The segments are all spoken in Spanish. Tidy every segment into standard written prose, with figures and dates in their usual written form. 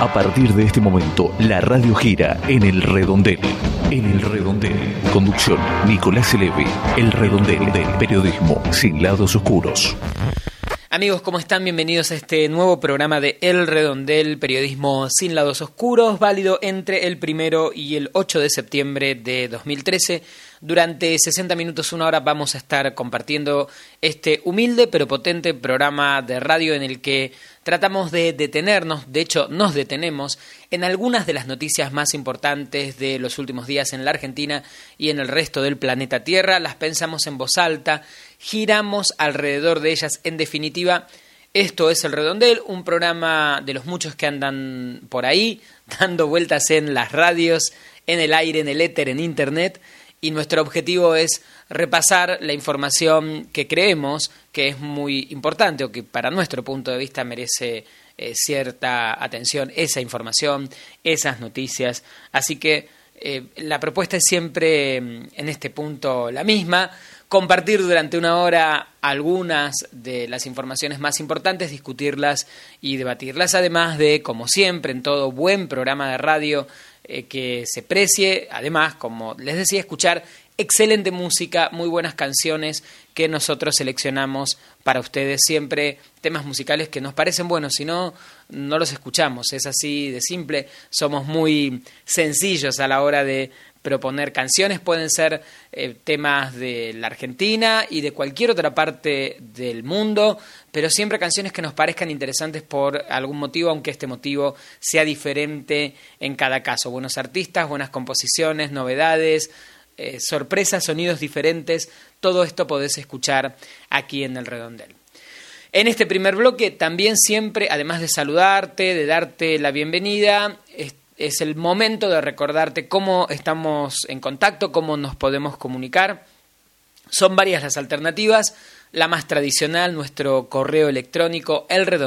A partir de este momento, la radio gira en El Redondel. En El Redondel. Conducción, Nicolás Elevi. El Redondel del periodismo sin lados oscuros. Amigos, ¿cómo están? Bienvenidos a este nuevo programa de El Redondel, periodismo sin lados oscuros, válido entre el 1 y el 8 de septiembre de 2013. Durante 60 minutos, una hora, vamos a estar compartiendo este humilde pero potente programa de radio en el que tratamos de detenernos, de hecho nos detenemos, en algunas de las noticias más importantes de los últimos días en la Argentina y en el resto del planeta Tierra. Las pensamos en voz alta, giramos alrededor de ellas. En definitiva, esto es El Redondel, un programa de los muchos que andan por ahí, dando vueltas en las radios, en el aire, en el éter, en internet. Y nuestro objetivo es repasar la información que creemos que es muy importante o que para nuestro punto de vista merece cierta atención, esa información, esas noticias. Así que la propuesta es siempre en este punto la misma: compartir durante una hora algunas de las informaciones más importantes, discutirlas y debatirlas, además de, como siempre, en todo buen programa de radio, que se precie, además, como les decía, escuchar excelente música, muy buenas canciones que nosotros seleccionamos para ustedes, siempre temas musicales que nos parecen buenos, si no, no los escuchamos, es así de simple. Somos muy sencillos a la hora de proponer canciones, pueden ser temas de la Argentina y de cualquier otra parte del mundo, pero siempre canciones que nos parezcan interesantes por algún motivo, aunque este motivo sea diferente en cada caso. Buenos artistas, buenas composiciones, novedades, sorpresas, sonidos diferentes, todo esto podés escuchar aquí en El Redondel. En este primer bloque también siempre, además de saludarte, de darte la bienvenida, es el momento de recordarte cómo estamos en contacto, cómo nos podemos comunicar. Son varias las alternativas. La más tradicional, nuestro correo electrónico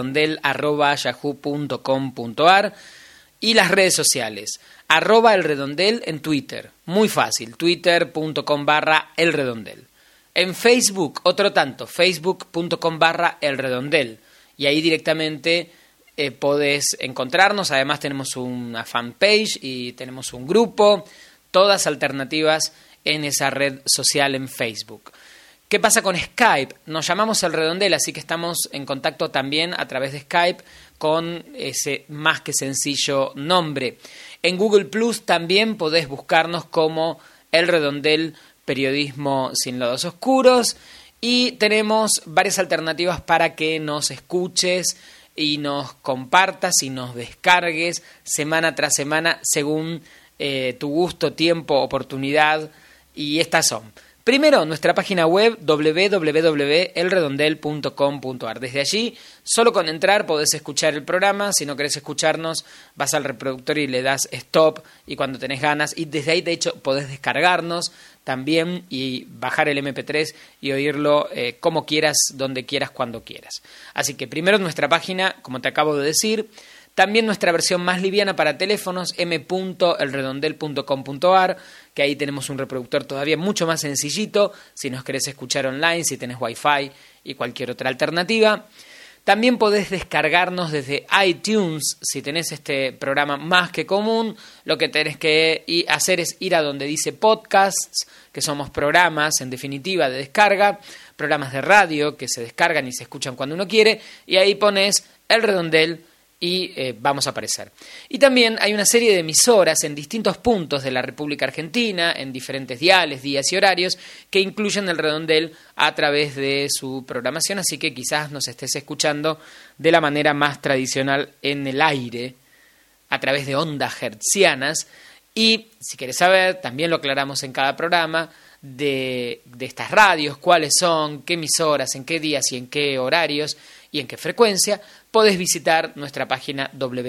elredondel@yahoo.com.ar, y las redes sociales, @elredondel en Twitter, muy fácil, twitter.com/elredondel. En Facebook, otro tanto, facebook.com/elredondel, y ahí directamente podés encontrarnos. Además tenemos una fanpage y tenemos un grupo, todas alternativas en esa red social en Facebook. ¿Qué pasa con Skype? Nos llamamos El Redondel, así que estamos en contacto también a través de Skype con ese más que sencillo nombre. En Google Plus también podés buscarnos como El Redondel, periodismo sin lados oscuros, y tenemos varias alternativas para que nos escuches y nos compartas y nos descargues semana tras semana según tu gusto, tiempo, oportunidad, y estas son: primero, nuestra página web www.elredondel.com.ar. Desde allí, solo con entrar podés escuchar el programa. Si no querés escucharnos, vas al reproductor y le das stop, y cuando tenés ganas, y desde ahí de hecho podés descargarnos también y bajar el MP3 y oírlo como quieras, donde quieras, cuando quieras. Así que primero nuestra página, como te acabo de decir. También nuestra versión más liviana para teléfonos, m.elredondel.com.ar, que ahí tenemos un reproductor todavía mucho más sencillito, si nos querés escuchar online, si tenés Wi-Fi y cualquier otra alternativa. También podés descargarnos desde iTunes. Si tenés este programa más que común, lo que tenés que hacer es ir a donde dice podcasts, que somos programas, en definitiva, de descarga, programas de radio que se descargan y se escuchan cuando uno quiere, y ahí pones El Redondel y vamos a aparecer. Y también hay una serie de emisoras en distintos puntos de la República Argentina, en diferentes diales, días y horarios, que incluyen El Redondel a través de su programación, así que quizás nos estés escuchando de la manera más tradicional en el aire, a través de ondas hertzianas. Y si querés saber, también lo aclaramos en cada programa, de estas radios, cuáles son, qué emisoras, en qué días y en qué horarios y en qué frecuencia, podés visitar nuestra página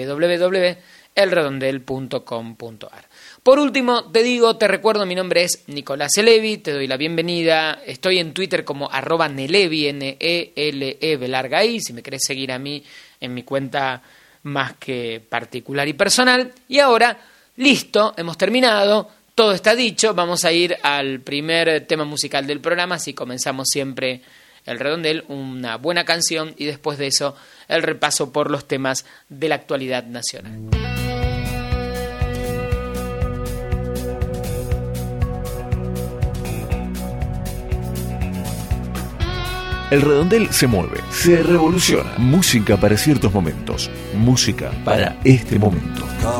www.elredondel.com.ar. Por último, te recuerdo, mi nombre es Nicolás Elevi, te doy la bienvenida. Estoy en Twitter como @Nelevi, N-E-L-E-V-I, si me querés seguir a mí en mi cuenta más que particular y personal. Y ahora, listo, hemos terminado. Todo está dicho, vamos a ir al primer tema musical del programa, así comenzamos siempre El Redondel, una buena canción y después de eso el repaso por los temas de la actualidad nacional. El Redondel se mueve, se revoluciona. Música para ciertos momentos, música para este momento.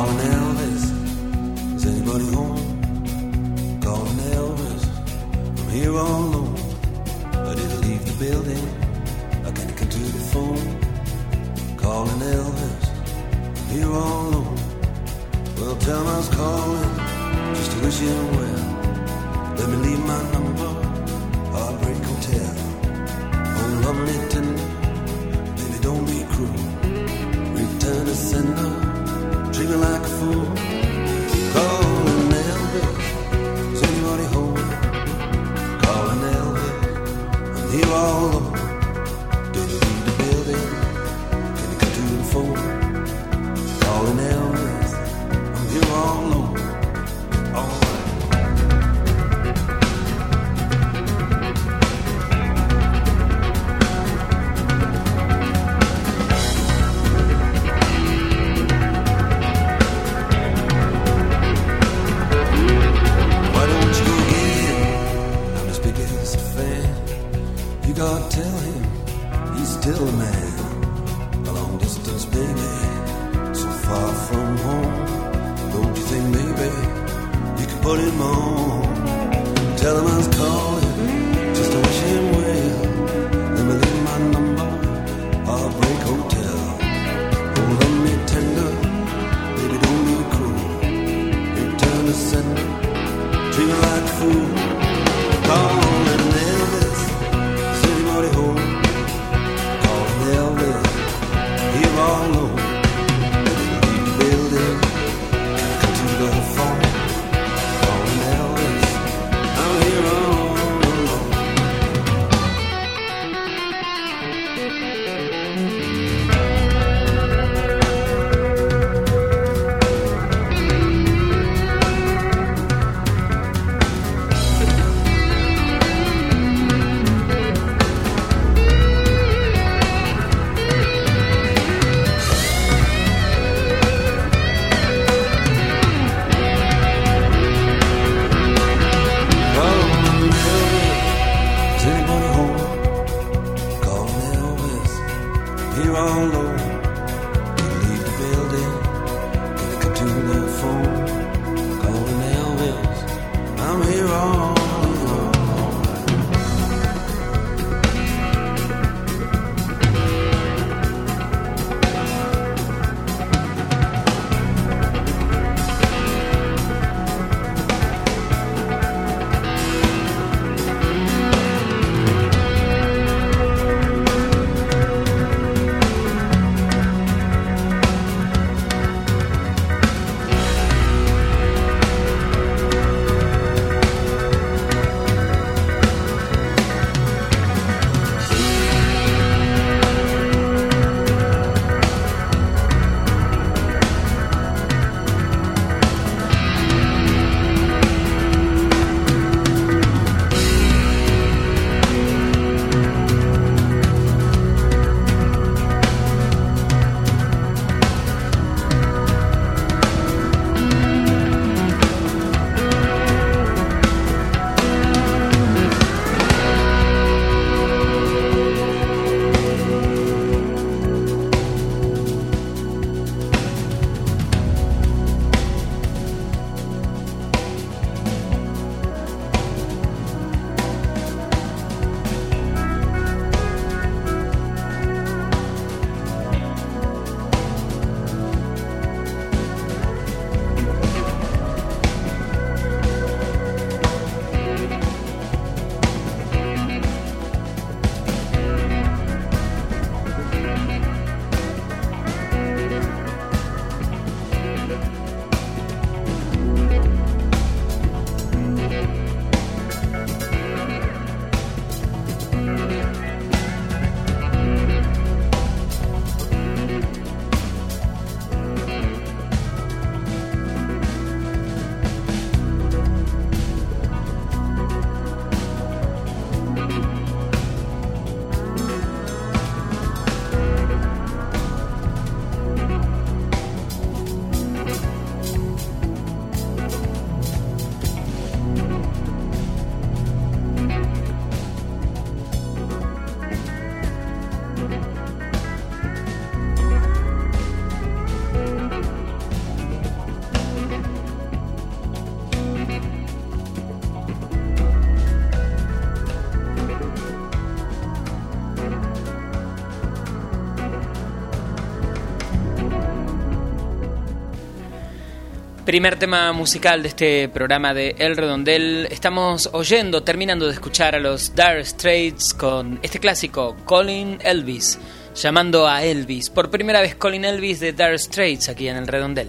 Lovely tender, baby, don't be cruel. Return to sender, treat me like a fool. Calling Elvis, is anybody home? Calling Elvis, I'm here all alone. Do you leave the building? Can you come to the phone? Calling Elvis, I'm here all alone. God, tell him he's still a man. A long distance, baby, so far from home. Don't you think, baby, you can put him on? Tell him I was calling just to wish him well. Let me leave my number, Heartbreak Hotel. Hold on me tender, baby, don't be cruel. Return to sender, treat me like a fool. Calling Elvis, somebody home, calling Elvis, here all alone. Leave the building, come to the phone, calling Elvis, I'm here all alone. Primer tema musical de este programa de El Redondel. Estamos terminando de escuchar a los Dire Straits con este clásico, Calling Elvis, llamando a Elvis. Por primera vez Calling Elvis de Dire Straits aquí en El Redondel.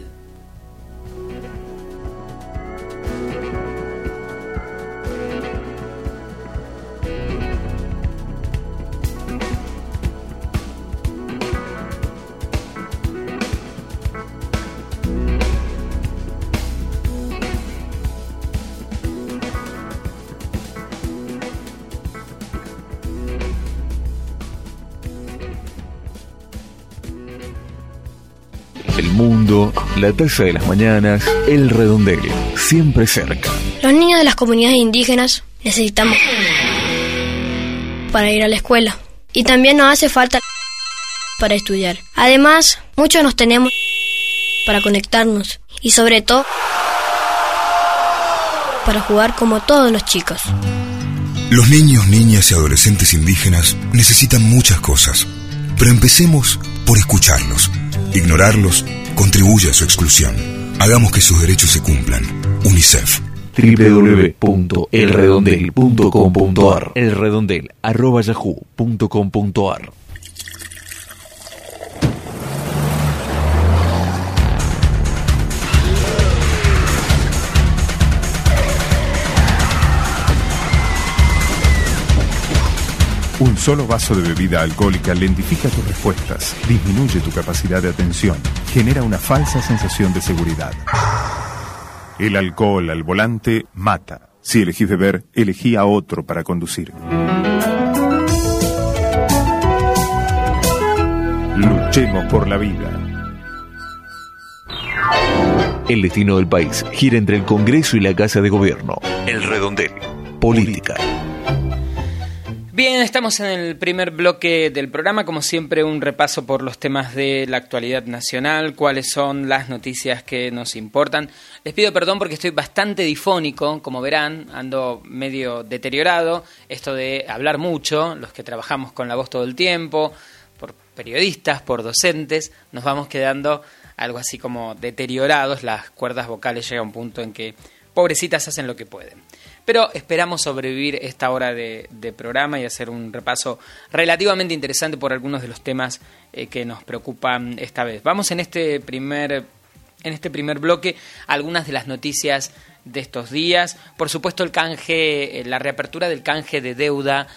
El mundo, la taza de las mañanas, El Redondel, siempre cerca. Los niños de las comunidades indígenas necesitamos para ir a la escuela. Y también nos hace falta para estudiar. Además, muchos nos tenemos para conectarnos. Y sobre todo, para jugar como todos los chicos. Los niños, niñas y adolescentes indígenas necesitan muchas cosas. Pero empecemos por escucharlos. Ignorarlos contribuye a su exclusión. Hagamos que sus derechos se cumplan. UNICEF. www.elredondel.com.ar elredondel@yahoo.com.ar. Un solo vaso de bebida alcohólica lentifica tus respuestas, disminuye tu capacidad de atención, genera una falsa sensación de seguridad. El alcohol al volante mata. Si elegís beber, elegí a otro para conducir. Luchemos por la vida. El destino del país gira entre el Congreso y la Casa de Gobierno. El Redondel. Política. Bien, estamos en el primer bloque del programa, como siempre un repaso por los temas de la actualidad nacional, cuáles son las noticias que nos importan. Les pido perdón porque estoy bastante difónico, como verán, ando medio deteriorado, esto de hablar mucho, los que trabajamos con la voz todo el tiempo, por periodistas, por docentes, nos vamos quedando algo así como deteriorados, las cuerdas vocales llega a un punto en que pobrecitas hacen lo que pueden. Pero esperamos sobrevivir esta hora de programa y hacer un repaso relativamente interesante por algunos de los temas que nos preocupan esta vez. Vamos en este primer bloque a algunas de las noticias de estos días. Por supuesto, el canje, la reapertura del canje de deuda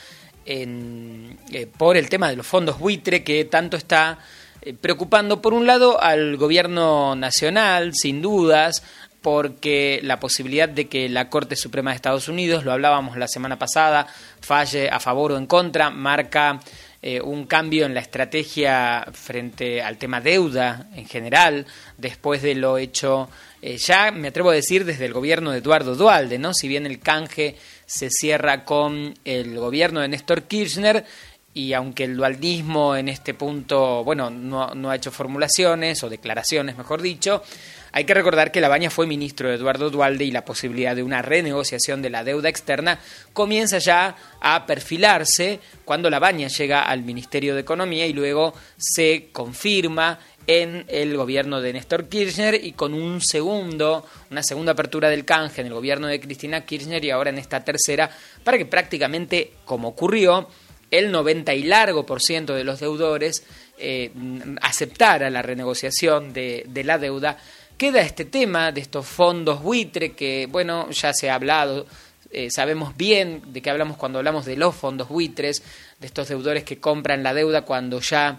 por el tema de los fondos buitre que tanto está preocupando, por un lado, al gobierno nacional, sin dudas, porque la posibilidad de que la Corte Suprema de Estados Unidos, lo hablábamos la semana pasada, falle a favor o en contra, marca un cambio en la estrategia frente al tema deuda en general, después de lo hecho, ya me atrevo a decir, desde el gobierno de Eduardo Duhalde, ¿no? Si bien el canje se cierra con el gobierno de Néstor Kirchner, y aunque el dualdismo en este punto, bueno, no ha hecho formulaciones o declaraciones, mejor dicho, hay que recordar que Labaña fue ministro de Eduardo Duhalde y la posibilidad de una renegociación de la deuda externa comienza ya a perfilarse cuando Labaña llega al Ministerio de Economía y luego se confirma en el gobierno de Néstor Kirchner y con una segunda apertura del canje en el gobierno de Cristina Kirchner y ahora en esta tercera, para que prácticamente, como ocurrió, el 90% y largo de los deudores aceptara la renegociación de la deuda. Queda este tema de estos fondos buitre que, bueno, ya se ha hablado, sabemos bien de qué hablamos cuando hablamos de los fondos buitres, de estos deudores que compran la deuda cuando ya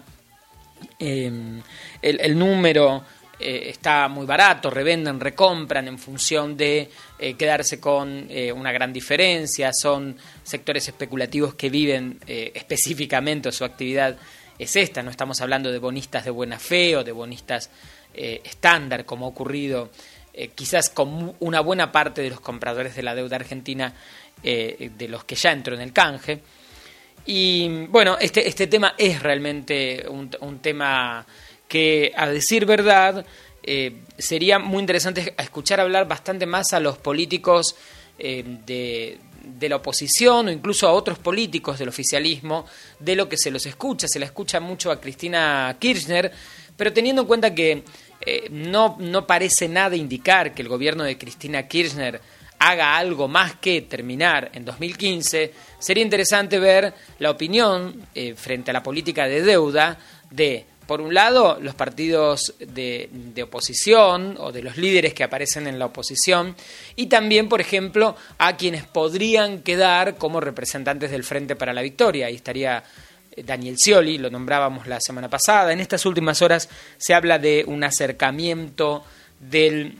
el número está muy barato, revenden, recompran en función de quedarse con una gran diferencia, son sectores especulativos que viven específicamente, o su actividad es esta, no estamos hablando de bonistas de buena fe o de bonistas estándar, como ha ocurrido quizás con una buena parte de los compradores de la deuda argentina, de los que ya entró en el canje. Y bueno, este tema es realmente un tema que, a decir verdad, sería muy interesante escuchar hablar bastante más a los políticos de la oposición o incluso a otros políticos del oficialismo de lo que se la escucha mucho a Cristina Kirchner, pero teniendo en cuenta que no parece nada indicar que el gobierno de Cristina Kirchner haga algo más que terminar en 2015, sería interesante ver la opinión frente a la política de deuda de, por un lado, los partidos de oposición o de los líderes que aparecen en la oposición, y también, por ejemplo, a quienes podrían quedar como representantes del Frente para la Victoria. Ahí estaría Daniel Scioli, lo nombrábamos la semana pasada. En estas últimas horas se habla de un acercamiento del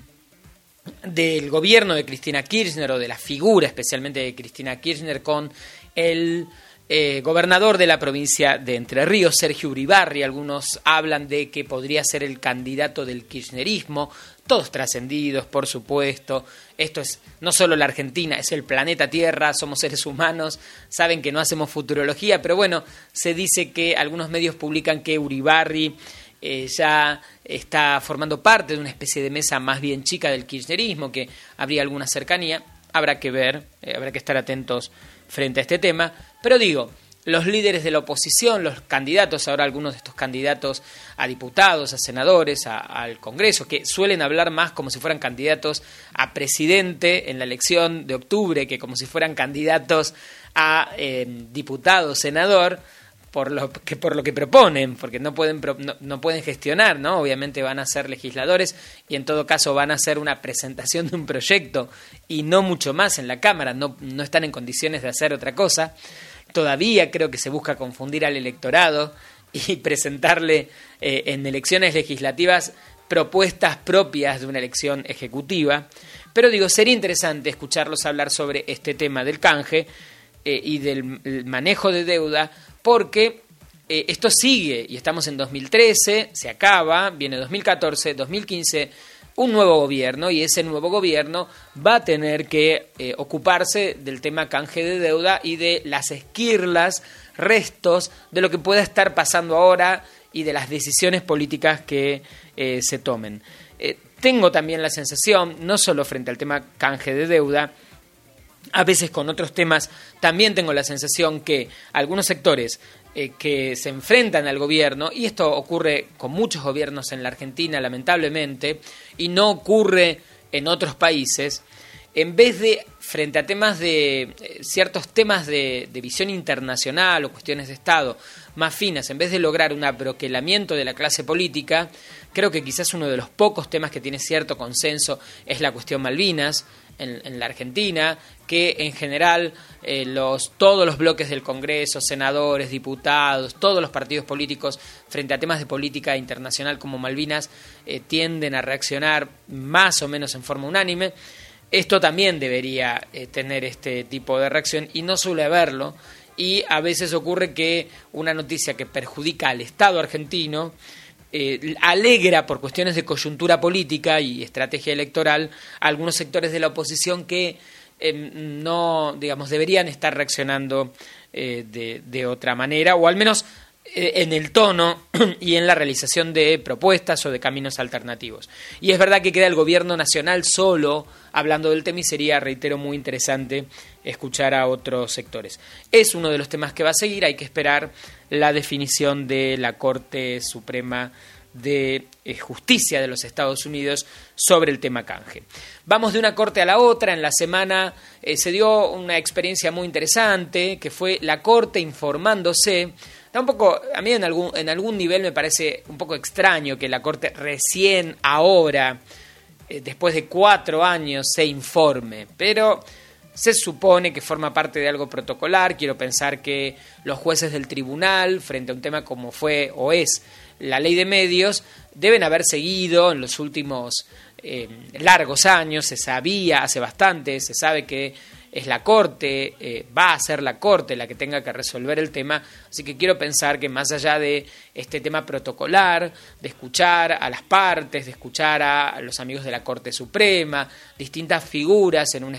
gobierno de Cristina Kirchner, o de la figura especialmente de Cristina Kirchner, con el gobernador de la provincia de Entre Ríos, Sergio Uribarri. Algunos hablan de que podría ser el candidato del kirchnerismo, todos trascendidos, por supuesto. Esto es no solo la Argentina, es el planeta Tierra, somos seres humanos, saben que no hacemos futurología, pero bueno, se dice que algunos medios publican que Uribarri ya está formando parte de una especie de mesa más bien chica del kirchnerismo, que habría alguna cercanía. Habrá que ver, habrá que estar atentos frente a este tema, pero digo, los líderes de la oposición, los candidatos, ahora algunos de estos candidatos a diputados, a senadores, al Congreso, que suelen hablar más como si fueran candidatos a presidente en la elección de octubre que como si fueran candidatos a diputado, senador, por lo que proponen, porque no pueden gestionar, ¿no? Obviamente van a ser legisladores y en todo caso van a hacer una presentación de un proyecto y no mucho más en la Cámara, no están en condiciones de hacer otra cosa. Todavía creo que se busca confundir al electorado y presentarle en elecciones legislativas propuestas propias de una elección ejecutiva, pero digo, sería interesante escucharlos hablar sobre este tema del canje y del manejo de deuda, porque esto sigue y estamos en 2013, se acaba, viene 2014, 2015, un nuevo gobierno, y ese nuevo gobierno va a tener que ocuparse del tema canje de deuda y de las esquirlas, restos de lo que pueda estar pasando ahora y de las decisiones políticas que se tomen. Tengo también la sensación, no solo frente al tema canje de deuda, a veces con otros temas también tengo la sensación que algunos sectores que se enfrentan al gobierno, y esto ocurre con muchos gobiernos en la Argentina lamentablemente, y no ocurre en otros países, en vez de, frente a temas de ciertos temas de visión internacional o cuestiones de Estado más finas, en vez de lograr un abroquelamiento de la clase política, creo que quizás uno de los pocos temas que tiene cierto consenso es la cuestión Malvinas en la Argentina, que en general todos los bloques del Congreso, senadores, diputados, todos los partidos políticos frente a temas de política internacional como Malvinas tienden a reaccionar más o menos en forma unánime. Esto también debería tener este tipo de reacción y no suele haberlo, y a veces ocurre que una noticia que perjudica al Estado argentino alegra por cuestiones de coyuntura política y estrategia electoral a algunos sectores de la oposición que no, digamos, deberían estar reaccionando de otra manera, o al menos en el tono y en la realización de propuestas o de caminos alternativos. Y es verdad que queda el gobierno nacional solo hablando del tema, y sería, reitero, muy interesante escuchar a otros sectores. Es uno de los temas que va a seguir, hay que esperar la definición de la Corte Suprema de Justicia de los Estados Unidos sobre el tema canje. Vamos de una corte a la otra. En la semana se dio una experiencia muy interesante, que fue la Corte informándose. Tampoco, a mí en algún nivel me parece un poco extraño que la Corte recién ahora, después de 4 años, se informe, pero se supone que forma parte de algo protocolar. Quiero pensar que los jueces del tribunal, frente a un tema como fue o es la ley de medios, deben haber seguido en los últimos largos años. Se sabía hace bastante, se sabe que es la Corte, va a ser la Corte la que tenga que resolver el tema, así que quiero pensar que más allá de este tema protocolar, de escuchar a las partes, de escuchar a los amigos de la Corte Suprema, distintas figuras en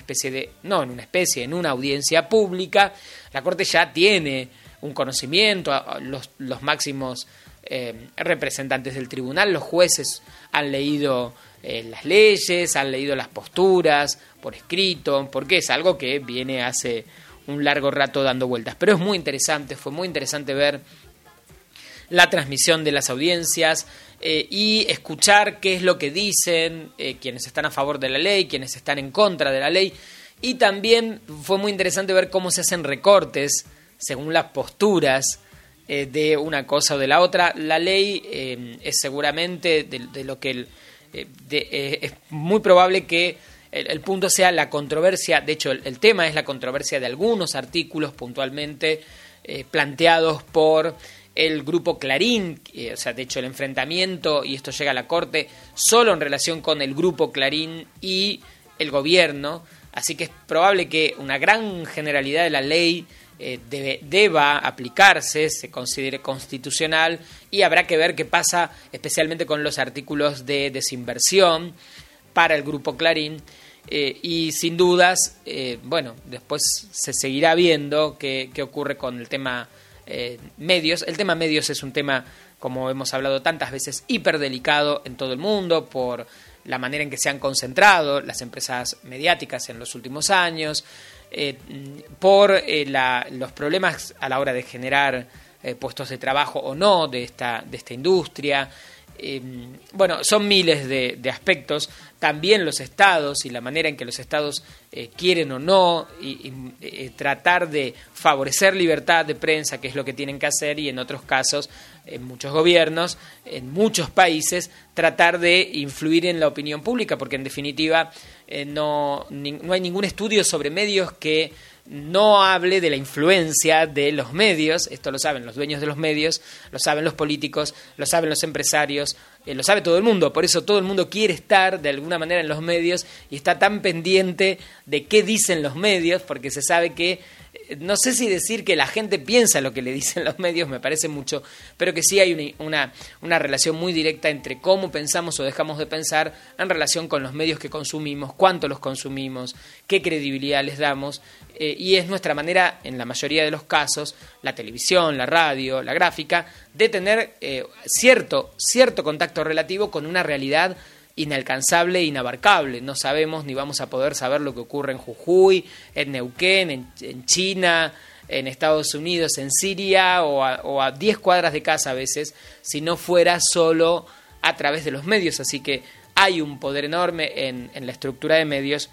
una audiencia pública, la Corte ya tiene un conocimiento, los máximos representantes del tribunal, los jueces han leído las leyes, han leído las posturas por escrito, porque es algo que viene hace un largo rato dando vueltas. Pero es muy interesante, fue muy interesante ver la transmisión de las audiencias y escuchar qué es lo que dicen quienes están a favor de la ley, quienes están en contra de la ley. Y también fue muy interesante ver cómo se hacen recortes según las posturas de una cosa o de la otra. La ley es seguramente de lo que es muy probable que el punto sea la controversia. De hecho, el tema es la controversia de algunos artículos puntualmente planteados por el grupo Clarín. O sea, de hecho, el enfrentamiento, y esto llega a la Corte, solo en relación con el grupo Clarín y el gobierno. Así que es probable que una gran generalidad de la ley deba aplicarse, se considere constitucional, y habrá que ver qué pasa especialmente con los artículos de desinversión para el grupo Clarín. Y sin dudas, bueno, después se seguirá viendo qué ocurre con el tema medios. El tema medios es un tema, como hemos hablado tantas veces, hiperdelicado en todo el mundo por la manera en que se han concentrado las empresas mediáticas en los últimos años, por los problemas a la hora de generar puestos de trabajo o no de esta industria. Bueno, son miles de aspectos. También los estados y la manera en que los estados quieren o no y tratar de favorecer libertad de prensa, que es lo que tienen que hacer, y en otros casos, en muchos gobiernos, en muchos países, tratar de influir en la opinión pública, porque en definitiva no hay ningún estudio sobre medios que no hable de la influencia de los medios. Esto lo saben los dueños de los medios, lo saben los políticos, lo saben los empresarios, lo sabe todo el mundo. Por eso todo el mundo quiere estar de alguna manera en los medios y está tan pendiente de qué dicen los medios, porque se sabe que, no sé si decir que la gente piensa lo que le dicen los medios, me parece mucho, pero que sí hay una relación muy directa entre cómo pensamos o dejamos de pensar en relación con los medios que consumimos, cuánto los consumimos, qué credibilidad les damos, y es nuestra manera, en la mayoría de los casos, la televisión, la radio, la gráfica, de tener cierto contacto relativo con una realidad inalcanzable e inabarcable. No sabemos ni vamos a poder saber lo que ocurre en Jujuy, en Neuquén, en China, en Estados Unidos, en Siria o a 10 cuadras de casa a veces, si no fuera solo a través de los medios. Así que hay un poder enorme en la estructura de medios.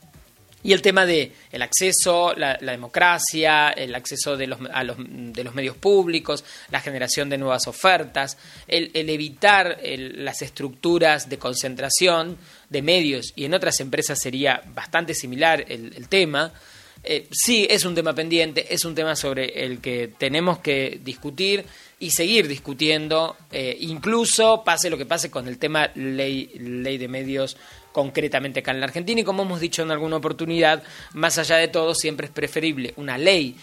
Y el tema de el acceso, la democracia, el acceso de los medios públicos, la generación de nuevas ofertas, el evitar las estructuras de concentración de medios, y en otras empresas sería bastante similar el tema. Sí, es un tema pendiente, es un tema sobre el que tenemos que discutir y seguir discutiendo, incluso pase lo que pase con el tema ley de medios concretamente acá en la Argentina. Y como hemos dicho en alguna oportunidad, más allá de todo, siempre es preferible una ley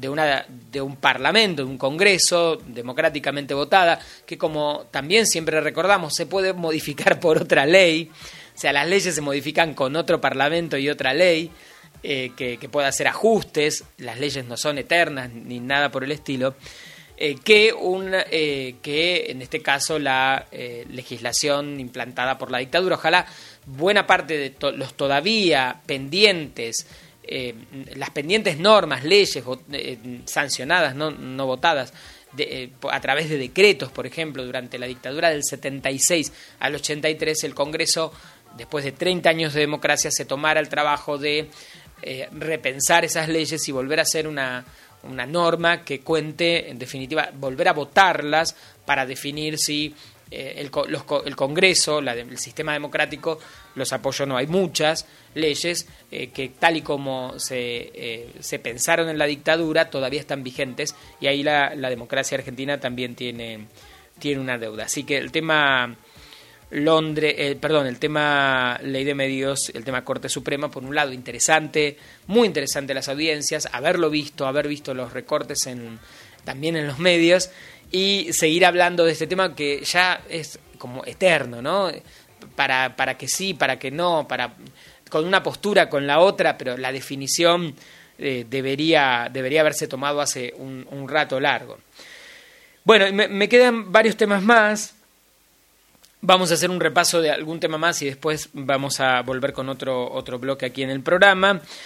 de un parlamento, de un congreso democráticamente votada, que, como también siempre recordamos, se puede modificar por otra ley. O sea, las leyes se modifican con otro parlamento y otra ley, que pueda hacer ajustes. Las leyes no son eternas ni nada por el estilo. Que en este caso la legislación implantada por la dictadura. Ojalá buena parte de los todavía pendientes, las pendientes normas, leyes sancionadas, no votadas, a través de decretos, por ejemplo, durante la dictadura del 76 al 83, el Congreso, después de 30 años de democracia, se tomara el trabajo de repensar esas leyes y volver a hacer una norma que cuente, en definitiva, volver a votarlas para definir si el Congreso, el sistema democrático, los apoyó o no. Hay muchas leyes que, tal y como se pensaron en la dictadura, todavía están vigentes, y ahí la democracia argentina también tiene una deuda. Así que el tema el tema ley de medios, el tema Corte Suprema, por un lado, interesante, muy interesante las audiencias, haber visto los recortes también en los medios, y seguir hablando de este tema que ya es como eterno, ¿no? Para que sí, para que no, con una postura, con la otra, pero la definición debería haberse tomado hace un rato largo. Bueno, me quedan varios temas más. Vamos a hacer un repaso de algún tema más y después vamos a volver con otro bloque aquí en el programa.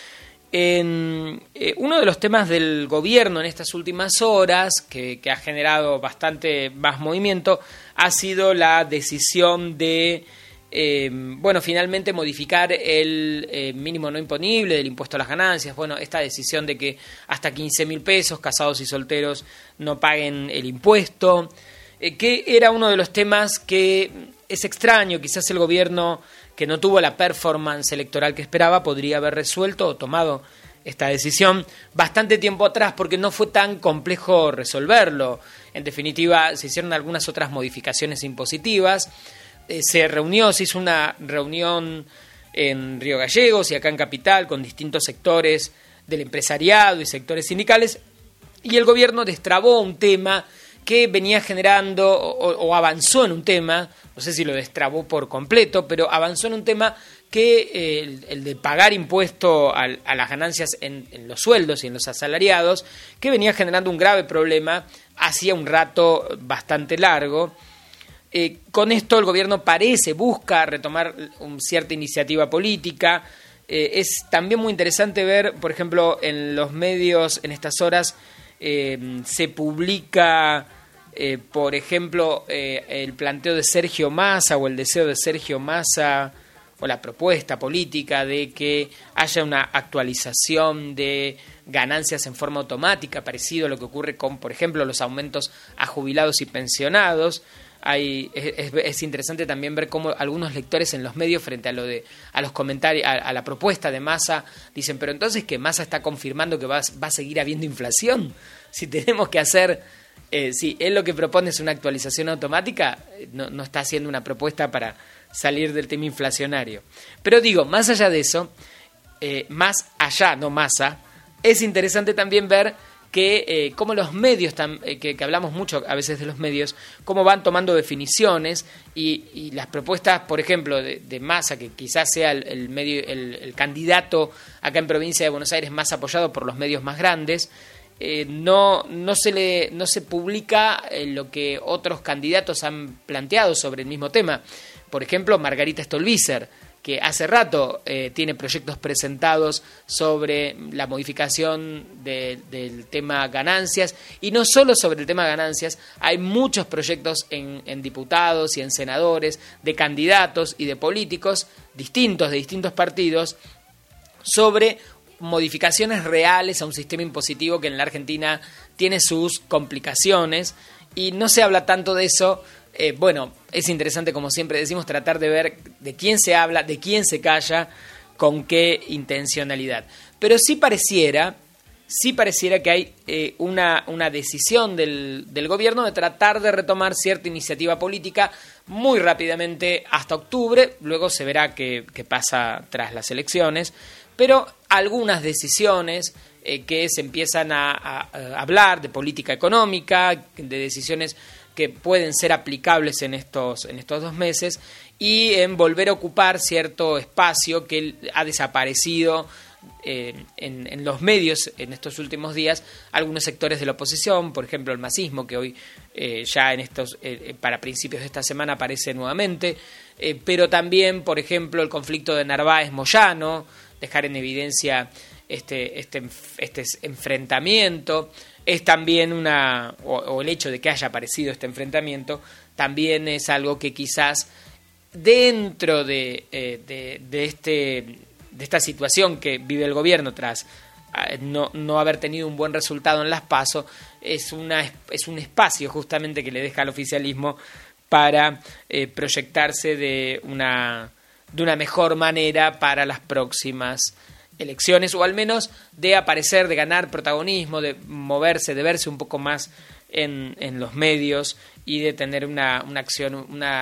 Uno de los temas del gobierno en estas últimas horas, que ha generado bastante más movimiento, ha sido la decisión de, finalmente modificar el mínimo no imponible del impuesto a las ganancias. Bueno, esta decisión de que hasta 15.000 pesos, casados y solteros, no paguen el impuesto, que era uno de los temas que es extraño, quizás el gobierno, que no tuvo la performance electoral que esperaba, podría haber resuelto o tomado esta decisión bastante tiempo atrás, porque no fue tan complejo resolverlo. En definitiva, se hicieron algunas otras modificaciones impositivas, se hizo una reunión en Río Gallegos y acá en Capital con distintos sectores del empresariado y sectores sindicales, y el gobierno destrabó un tema que venía generando o avanzó en un tema, no sé si lo destrabó por completo, pero avanzó en un tema que el de pagar impuesto a las ganancias en los sueldos y en los asalariados, que venía generando un grave problema hacía un rato bastante largo. Con esto el gobierno busca retomar cierta iniciativa política. Es también muy interesante ver, por ejemplo, en los medios en estas horas se publica, por ejemplo, el planteo de Sergio Massa o el deseo de Sergio Massa o la propuesta política de que haya una actualización de ganancias en forma automática, parecido a lo que ocurre con, por ejemplo, los aumentos a jubilados y pensionados. Es interesante también ver cómo algunos lectores en los medios, frente a los comentarios, a la propuesta de Massa, dicen, pero entonces que Massa está confirmando que va a seguir habiendo inflación. Si tenemos que hacer, si él lo que propone es una actualización automática, no está haciendo una propuesta para salir del tema inflacionario. Pero digo, más allá de eso, no Massa, es interesante también ver que cómo los medios, que hablamos mucho a veces de los medios, cómo van tomando definiciones y las propuestas, por ejemplo, de Massa, que quizás sea el candidato acá en provincia de Buenos Aires más apoyado por los medios más grandes, no se publica lo que otros candidatos han planteado sobre el mismo tema. Por ejemplo, Margarita Stolbizer, que hace rato tiene proyectos presentados sobre la modificación del tema ganancias, y no solo sobre el tema ganancias, hay muchos proyectos en diputados y en senadores, de candidatos y de políticos distintos, de distintos partidos, sobre modificaciones reales a un sistema impositivo que en la Argentina tiene sus complicaciones, y no se habla tanto de eso. Es interesante, como siempre decimos, tratar de ver de quién se habla, de quién se calla, con qué intencionalidad. Pero sí pareciera que hay una decisión del gobierno de tratar de retomar cierta iniciativa política muy rápidamente hasta octubre. Luego se verá qué pasa tras las elecciones. Pero algunas decisiones que se empiezan a hablar de política económica, de decisiones que pueden ser aplicables en estos 2 meses, y en volver a ocupar cierto espacio que ha desaparecido en los medios en estos últimos días. Algunos sectores de la oposición, por ejemplo el masismo, que hoy ya para principios de esta semana aparece nuevamente, pero también, por ejemplo, el conflicto de Narváez-Moyano, dejar en evidencia este enfrentamiento. Es también o el hecho de que haya aparecido este enfrentamiento también es algo que quizás dentro de esta situación que vive el gobierno tras no haber tenido un buen resultado en las PASO, es un espacio justamente que le deja al oficialismo para proyectarse de una mejor manera para las próximas elecciones, o al menos de aparecer, de ganar protagonismo, de moverse, de verse un poco más en los medios, y de tener una acción,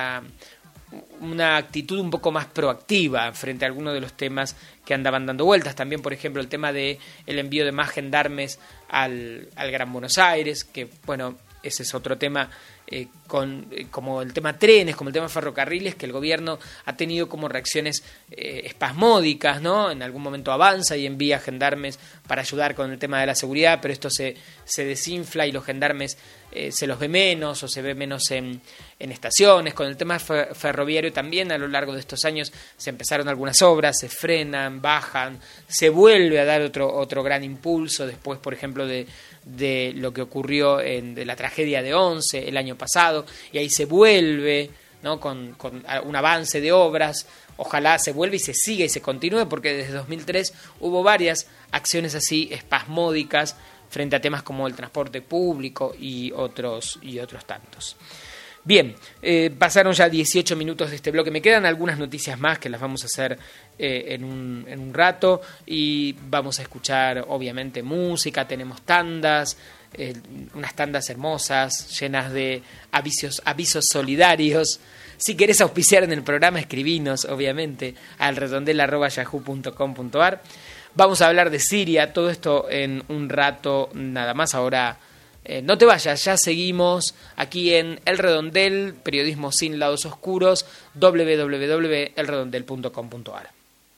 una actitud un poco más proactiva frente a algunos de los temas que andaban dando vueltas. También, por ejemplo, el tema de el envío de más gendarmes al Gran Buenos Aires, que bueno, ese es otro tema, como el tema trenes, como el tema ferrocarriles, que el gobierno ha tenido como reacciones espasmódicas, ¿no? En algún momento avanza y envía gendarmes para ayudar con el tema de la seguridad, pero esto se desinfla y los gendarmes se los ve menos o se ve menos en estaciones. Con el tema ferroviario también a lo largo de estos años se empezaron algunas obras, se frenan, bajan, se vuelve a dar otro gran impulso después, por ejemplo, de lo que ocurrió de la tragedia de Once el año pasado, y ahí se vuelve, ¿no?, con un avance de obras. Ojalá se vuelva y se siga y se continúe, porque desde 2003 hubo varias acciones así espasmódicas frente a temas como el transporte público y otros tantos. Bien, pasaron ya 18 minutos de este bloque. Me quedan algunas noticias más que las vamos a hacer en un rato, y vamos a escuchar obviamente música. Tenemos tandas, unas tandas hermosas llenas de avisos solidarios. Si querés auspiciar en el programa, escribinos, obviamente, al redondel@yahoo.com.ar. Vamos a hablar de Siria, todo esto en un rato nada más. Ahora, no te vayas, ya seguimos aquí en El Redondel, periodismo sin lados oscuros, www.elredondel.com.ar.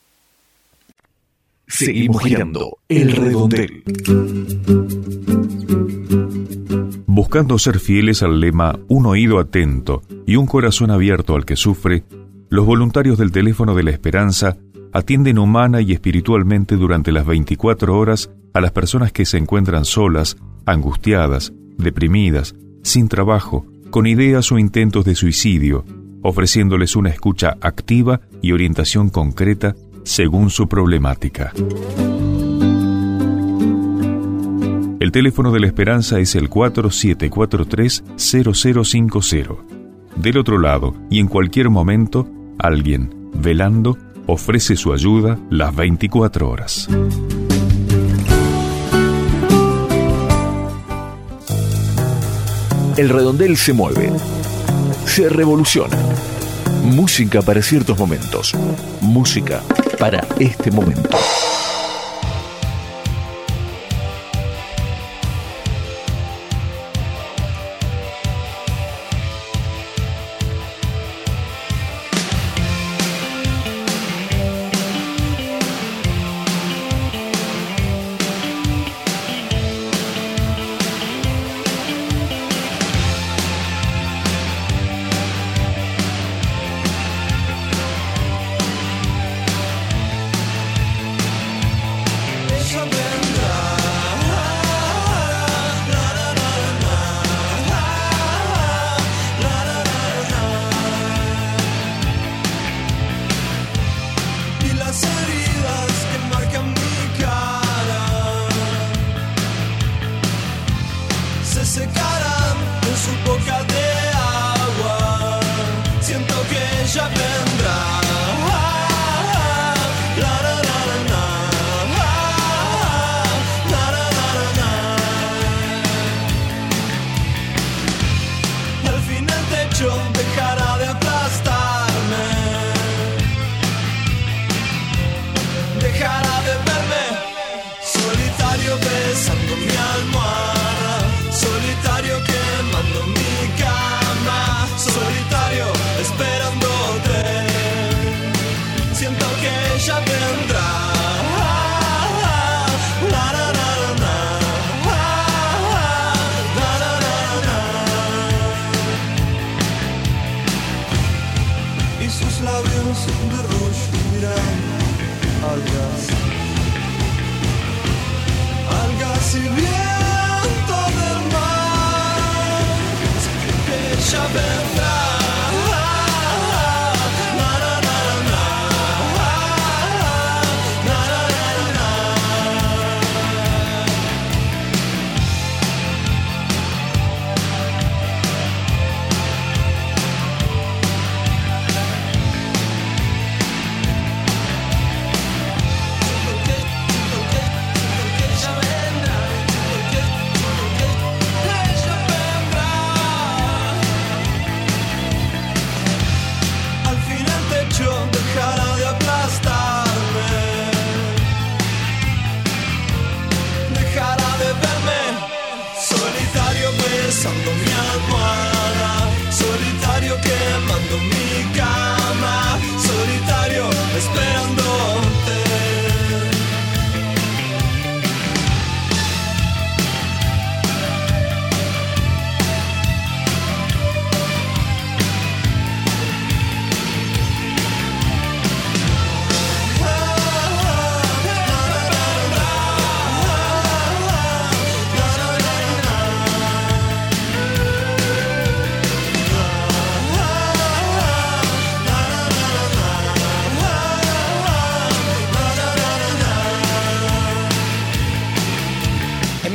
Seguimos girando El Redondel. Buscando ser fieles al lema "un oído atento y un corazón abierto al que sufre", los voluntarios del Teléfono de la Esperanza atienden humana y espiritualmente durante las 24 horas a las personas que se encuentran solas, angustiadas, deprimidas, sin trabajo, con ideas o intentos de suicidio, ofreciéndoles una escucha activa y orientación concreta según su problemática. El teléfono de la Esperanza es el 4743-0050. Del otro lado, y en cualquier momento, alguien, velando, ofrece su ayuda las 24 horas. El Redondel se mueve, se revoluciona. Música para ciertos momentos. Música para este momento.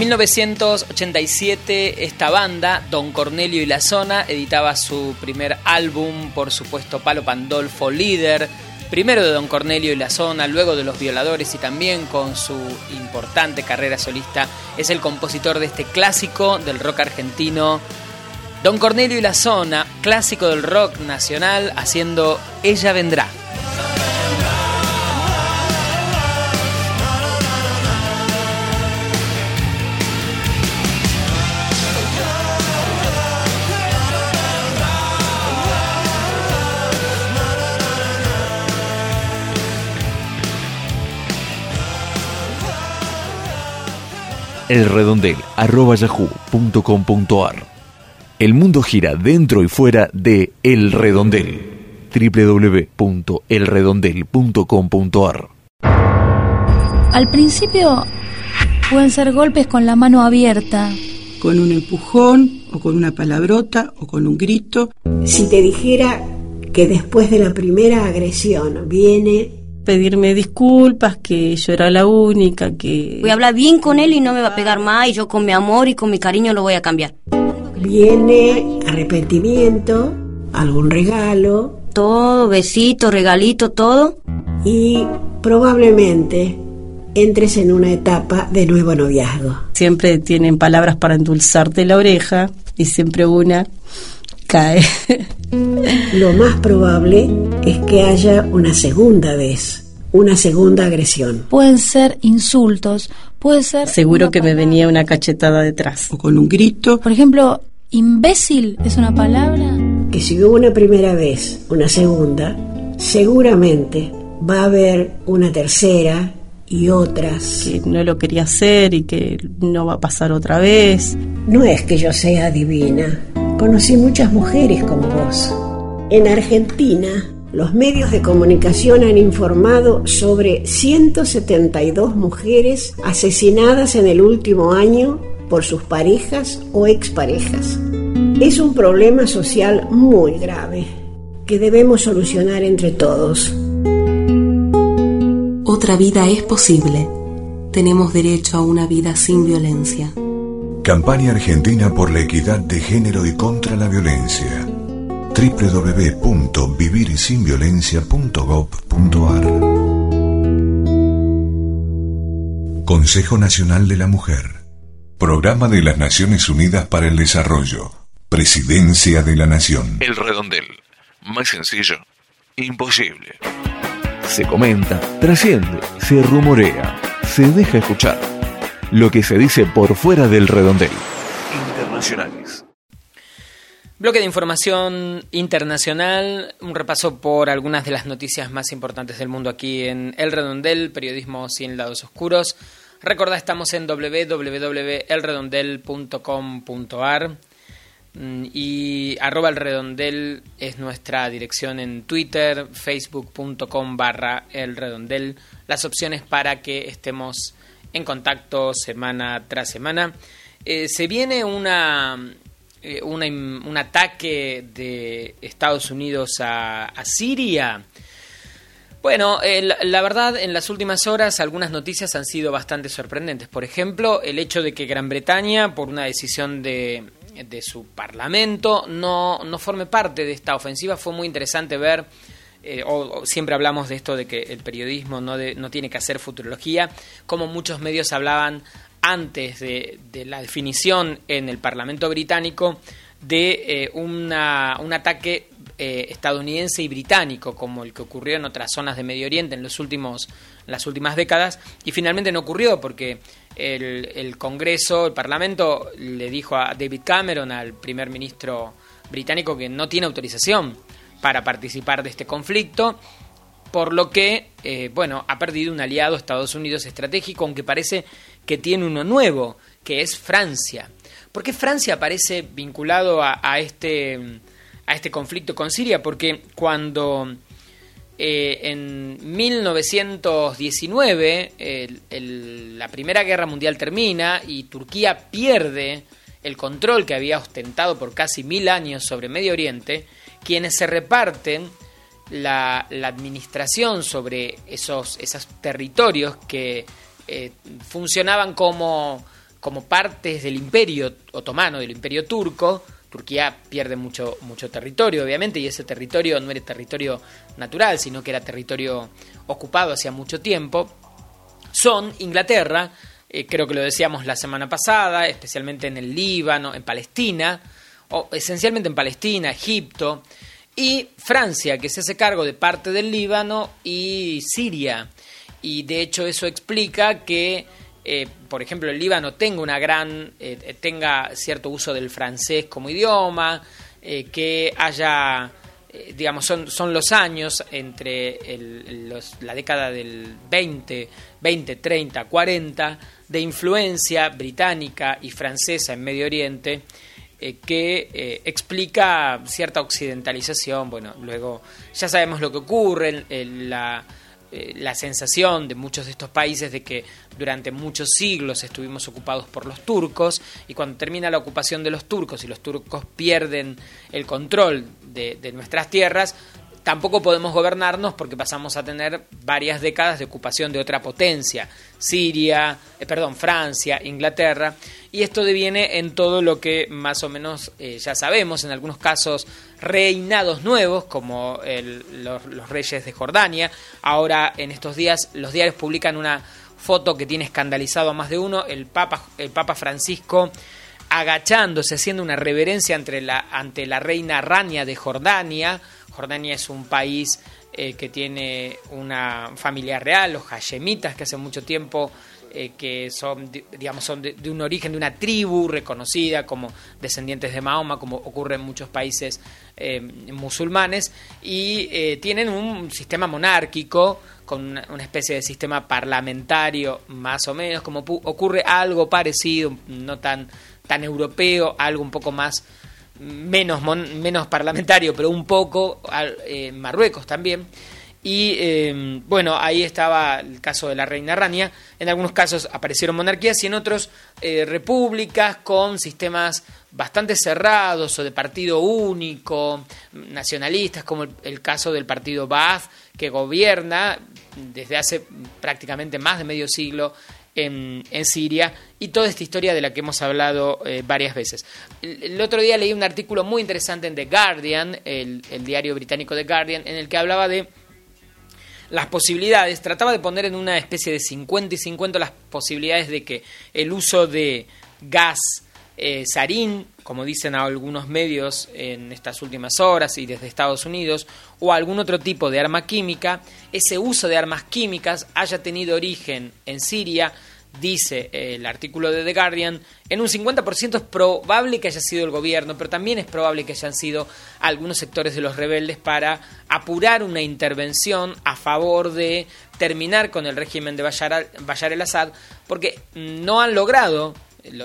1987 esta banda, Don Cornelio y la Zona, editaba su primer álbum, por supuesto Palo Pandolfo, líder, primero de Don Cornelio y la Zona, luego de Los Violadores y también con su importante carrera solista. Es el compositor de este clásico del rock argentino, Don Cornelio y la Zona, clásico del rock nacional, haciendo Ella Vendrá. elredondel@yahoo.com.ar. El mundo gira dentro y fuera de El Redondel. www.elredondel.com.ar. Al principio pueden ser golpes con la mano abierta, con un empujón o con una palabrota o con un grito. Si te dijera que después de la primera agresión viene pedirme disculpas, que yo era la única, que... Voy a hablar bien con él y no me va a pegar más, y yo con mi amor y con mi cariño lo voy a cambiar. Viene arrepentimiento, algún regalo. Todo, besito, regalito, todo. Y probablemente entres en una etapa de nuevo noviazgo. Siempre tienen palabras para endulzarte la oreja y siempre una cae. Lo más probable es que haya una segunda vez, una segunda agresión. Pueden ser insultos, puede ser... Seguro que me venía una cachetada detrás. O con un grito. Por ejemplo, imbécil es una palabra. Que si hubo una primera vez, una segunda, seguramente va a haber una tercera y otras. Que no lo quería hacer y que no va a pasar otra vez. No es que yo sea divina. Conocí muchas mujeres como vos. En Argentina, los medios de comunicación han informado sobre 172 mujeres asesinadas en el último año por sus parejas o exparejas. Es un problema social muy grave que debemos solucionar entre todos. Otra vida es posible. Tenemos derecho a una vida sin violencia. Campaña Argentina por la Equidad de Género y contra la Violencia. www.vivirsinviolencia.gov.ar. Consejo Nacional de la Mujer. Programa de las Naciones Unidas para el Desarrollo. Presidencia de la Nación. El Redondel. Más sencillo, imposible. Se comenta, trasciende, se rumorea, se deja escuchar. Lo que se dice por fuera del redondel. Internacionales. Bloque de información internacional, un repaso por algunas de las noticias más importantes del mundo aquí en El Redondel, periodismo sin lados oscuros. Recordá, estamos en www.elredondel.com.ar y @elredondel es nuestra dirección en Twitter, facebook.com/elredondel, las opciones para que estemos en contacto semana tras semana. Se viene un ataque de Estados Unidos a Siria. Bueno, la verdad, en las últimas horas algunas noticias han sido bastante sorprendentes. Por ejemplo, el hecho de que Gran Bretaña, por una decisión de su parlamento, no forme parte de esta ofensiva. Fue muy interesante ver... siempre hablamos de esto de que el periodismo no tiene que hacer futurología, como muchos medios hablaban antes de la definición en el Parlamento británico de un ataque estadounidense y británico, como el que ocurrió en otras zonas de Medio Oriente en las últimas décadas, y finalmente no ocurrió porque el Congreso, el Parlamento, le dijo a David Cameron, al primer ministro británico, que no tiene autorización para participar de este conflicto, por lo que, ha perdido un aliado Estados Unidos estratégico, aunque parece que tiene uno nuevo, que es Francia. ¿Por qué Francia aparece vinculado a este conflicto con Siria? Porque cuando en 1919 la Primera Guerra Mundial termina y Turquía pierde el control que había ostentado por casi 1000 años sobre Medio Oriente, quienes se reparten la administración sobre esos territorios que funcionaban como como partes del Imperio Otomano, del Imperio Turco. Turquía pierde mucho territorio, obviamente, y ese territorio no era territorio natural, sino que era territorio ocupado hacía mucho tiempo. Son Inglaterra, creo que lo decíamos la semana pasada, especialmente en el Líbano, en Palestina, o esencialmente en Palestina, Egipto, y Francia, que se hace cargo de parte del Líbano y Siria. Y de hecho eso explica que, por ejemplo, el Líbano tenga cierto uso del francés como idioma, que haya, digamos, son los años entre la década del 20, 30, 40, de influencia británica y francesa en Medio Oriente, que explica cierta occidentalización. Bueno, luego ya sabemos lo que ocurre, la sensación de muchos de estos países de que durante muchos siglos estuvimos ocupados por los turcos, y cuando termina la ocupación de los turcos y los turcos pierden el control de nuestras tierras, tampoco podemos gobernarnos porque pasamos a tener varias décadas de ocupación de otra potencia, Francia, Inglaterra, y esto deviene en todo lo que más o menos ya sabemos, en algunos casos reinados nuevos, como los reyes de Jordania. Ahora, en estos días, los diarios publican una foto que tiene escandalizado a más de uno, el Papa Francisco agachándose, haciendo una reverencia ante la reina Rania de Jordania. Jordania es un país que tiene una familia real, los hashemitas, que hace mucho tiempo que son de un origen, de una tribu reconocida como descendientes de Mahoma, como ocurre en muchos países musulmanes, y tienen un sistema monárquico con una especie de sistema parlamentario, más o menos, como ocurre algo parecido, no tan europeo, algo un poco más menos parlamentario, pero un poco Marruecos también. Y bueno, ahí estaba el caso de la reina Rania. En algunos casos aparecieron monarquías y en otros repúblicas con sistemas bastante cerrados o de partido único, nacionalistas, como el caso del partido Baath, que gobierna desde hace prácticamente más de medio siglo en Siria, y toda esta historia de la que hemos hablado varias veces. El otro día leí un artículo muy interesante en The Guardian, el diario británico The Guardian, en el que hablaba de las posibilidades, trataba de poner en una especie de 50 y 50 las posibilidades de que el uso de gas sarín, como dicen algunos medios en estas últimas horas y desde Estados Unidos, o algún otro tipo de arma química, ese uso de armas químicas haya tenido origen en Siria. Dice el artículo de The Guardian, en un 50% es probable que haya sido el gobierno, pero también es probable que hayan sido algunos sectores de los rebeldes para apurar una intervención a favor de terminar con el régimen de Bashar el-Assad, porque no han logrado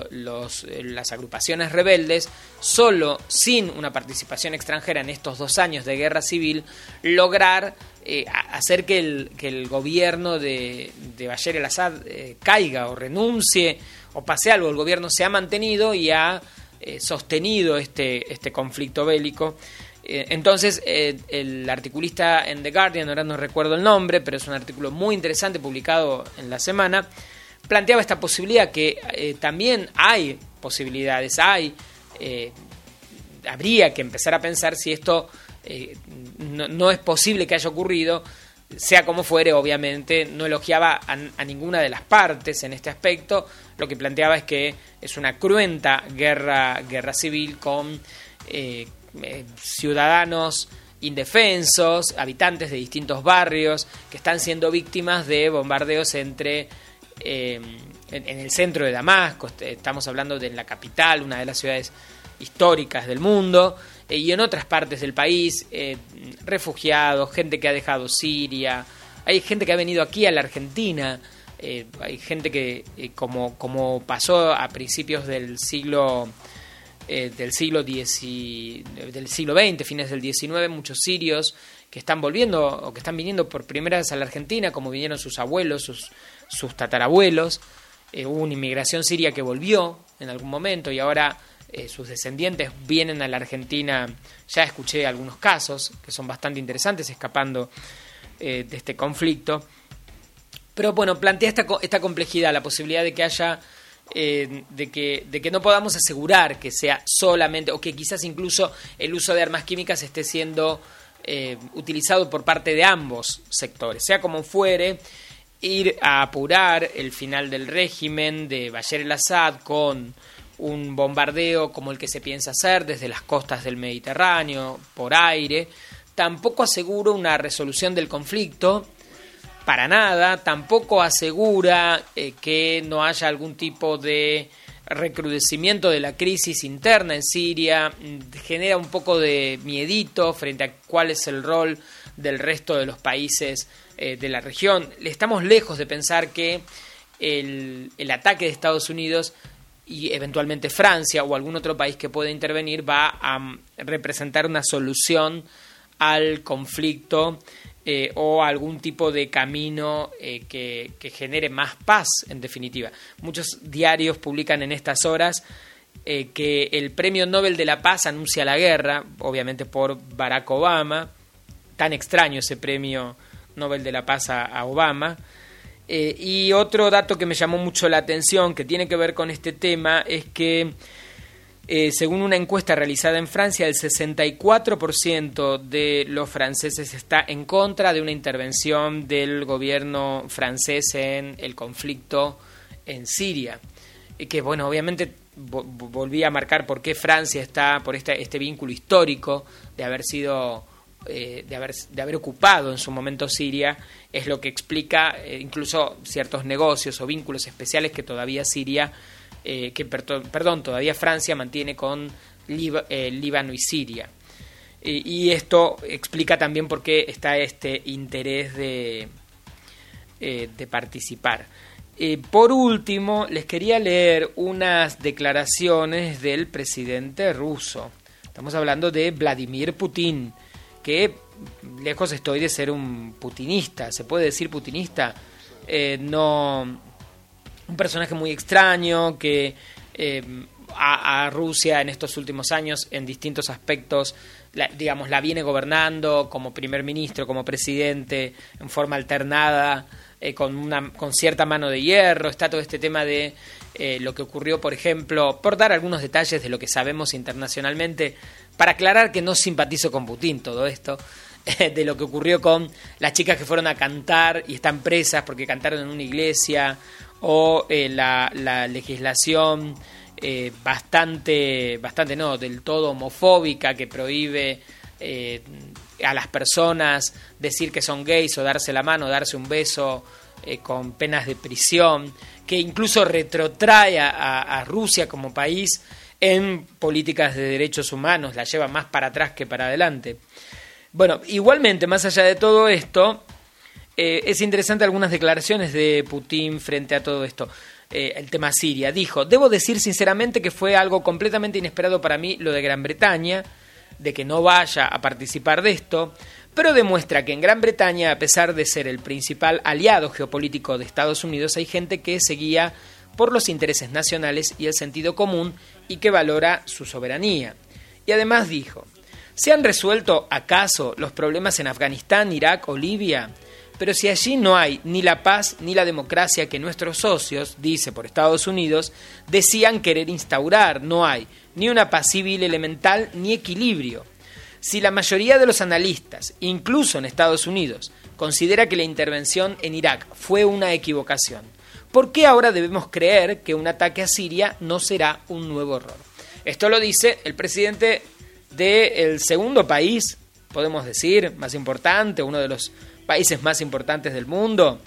las agrupaciones rebeldes, solo sin una participación extranjera en estos 2 años de guerra civil, lograr hacer que el gobierno de Bashar el-Assad caiga o renuncie o pase algo. El gobierno se ha mantenido y ha sostenido este conflicto bélico. Entonces, el articulista en The Guardian, ahora no recuerdo el nombre, pero es un artículo muy interesante publicado en la semana, planteaba esta posibilidad, que también hay posibilidades, habría que empezar a pensar si esto no es posible que haya ocurrido, sea como fuere. Obviamente no elogiaba a ninguna de las partes en este aspecto, lo que planteaba es que es una cruenta guerra civil con ciudadanos indefensos, habitantes de distintos barrios que están siendo víctimas de bombardeos en el centro de Damasco. Estamos hablando de la capital, una de las ciudades históricas del mundo, y en otras partes del país, refugiados, gente que ha dejado Siria, hay gente que ha venido aquí a la Argentina, hay gente que como pasó a principios del siglo XX, fines del XIX, muchos sirios que están volviendo o que están viniendo por primera vez a la Argentina, como vinieron sus abuelos, sus tatarabuelos. Hubo una inmigración siria que volvió en algún momento y ahora sus descendientes vienen a la Argentina. Ya escuché algunos casos que son bastante interesantes escapando de este conflicto. Pero bueno, plantea esta complejidad, la posibilidad de que haya de que no podamos asegurar que sea solamente, o que quizás incluso el uso de armas químicas esté siendo utilizado por parte de ambos sectores. Sea como fuere, ir a apurar el final del régimen de Bashar al-Assad con un bombardeo como el que se piensa hacer desde las costas del Mediterráneo, por aire, tampoco asegura una resolución del conflicto, para nada, tampoco asegura que no haya algún tipo de recrudecimiento de la crisis interna en Siria, genera un poco de miedito frente a cuál es el rol del resto de los países de la región. Estamos lejos de pensar que el ataque de Estados Unidos y eventualmente Francia o algún otro país que pueda intervenir va a representar una solución al conflicto o algún tipo de camino que genere más paz, en definitiva. Muchos diarios publican en estas horas que el Premio Nobel de la Paz anuncia la guerra, obviamente por Barack Obama. Tan extraño ese Premio Nobel de la Paz a Obama. Y otro dato que me llamó mucho la atención, que tiene que ver con este tema, es que según una encuesta realizada en Francia, el 64% de los franceses está en contra de una intervención del gobierno francés en el conflicto en Siria. Que, bueno, obviamente volví a marcar por qué Francia está por este vínculo histórico de haber sido de haber ocupado en su momento Siria, es lo que explica incluso ciertos negocios o vínculos especiales que todavía todavía Francia mantiene con Líbano y Siria. Y esto explica también por qué está este interés de participar. Por último, les quería leer unas declaraciones del presidente ruso. Estamos hablando de Vladimir Putin, que lejos estoy de ser un putinista. ¿Se puede decir putinista? No, un personaje muy extraño que a Rusia en estos últimos años en distintos aspectos la viene gobernando como primer ministro, como presidente, en forma alternada, con cierta mano de hierro. Está todo este tema de lo que ocurrió, por ejemplo, por dar algunos detalles de lo que sabemos internacionalmente, para aclarar que no simpatizo con Putin todo esto, de lo que ocurrió con las chicas que fueron a cantar y están presas porque cantaron en una iglesia, o la legislación del todo homofóbica que prohíbe a las personas decir que son gays o darse la mano, darse un beso con penas de prisión, que incluso retrotrae a Rusia como país en políticas de derechos humanos, la lleva más para atrás que para adelante. Bueno, igualmente, más allá de todo esto, es interesante algunas declaraciones de Putin frente a todo esto. El tema Siria. Dijo: debo decir sinceramente que fue algo completamente inesperado para mí lo de Gran Bretaña, de que no vaya a participar de esto, pero demuestra que en Gran Bretaña, a pesar de ser el principal aliado geopolítico de Estados Unidos, hay gente que se guía por los intereses nacionales y el sentido común y que valora su soberanía. Y además dijo: ¿se han resuelto acaso los problemas en Afganistán, Irak o Libia? Pero si allí no hay ni la paz ni la democracia que nuestros socios, dice por Estados Unidos, decían querer instaurar, no hay ni una paz civil elemental ni equilibrio. Si la mayoría de los analistas, incluso en Estados Unidos, considera que la intervención en Irak fue una equivocación, ¿por qué ahora debemos creer que un ataque a Siria no será un nuevo error? Esto lo dice el presidente del segundo país, podemos decir, más importante, uno de los países más importantes del mundo,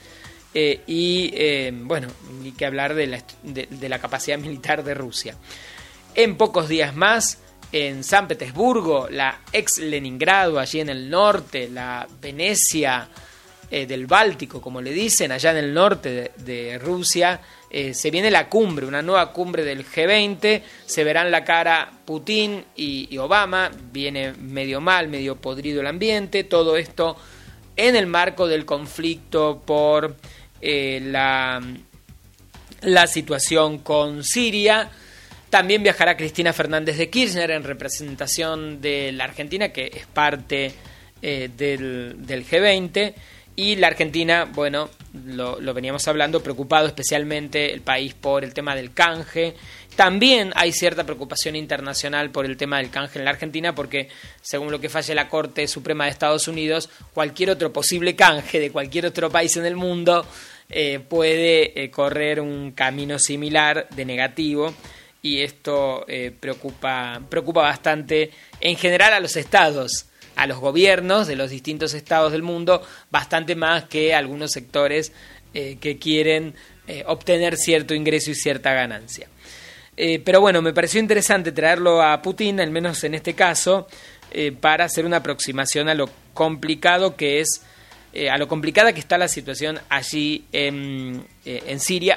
bueno, ni que hablar de la capacidad militar de Rusia. En pocos días más, en San Petersburgo, la ex Leningrado, allí en el norte, la Venecia del Báltico, como le dicen, allá en el norte de Rusia, se viene la cumbre, una nueva cumbre del G20, se verán la cara Putin y Obama, viene medio mal, medio podrido el ambiente, todo esto en el marco del conflicto por la situación con Siria. También viajará Cristina Fernández de Kirchner en representación de la Argentina, que es parte del G20. Y la Argentina, bueno, lo veníamos hablando, preocupado especialmente el país por el tema del canje. También hay cierta preocupación internacional por el tema del canje en la Argentina, porque según lo que falle la Corte Suprema de Estados Unidos, cualquier otro posible canje de cualquier otro país en el mundo puede correr un camino similar de negativo, y esto preocupa bastante en general a los estados, a los gobiernos de los distintos estados del mundo, bastante más que a algunos sectores que quieren obtener cierto ingreso y cierta ganancia. Pero bueno, me pareció interesante traerlo a Putin, al menos en este caso, para hacer una aproximación a lo complicado que es, a lo complicada que está la situación allí en Siria.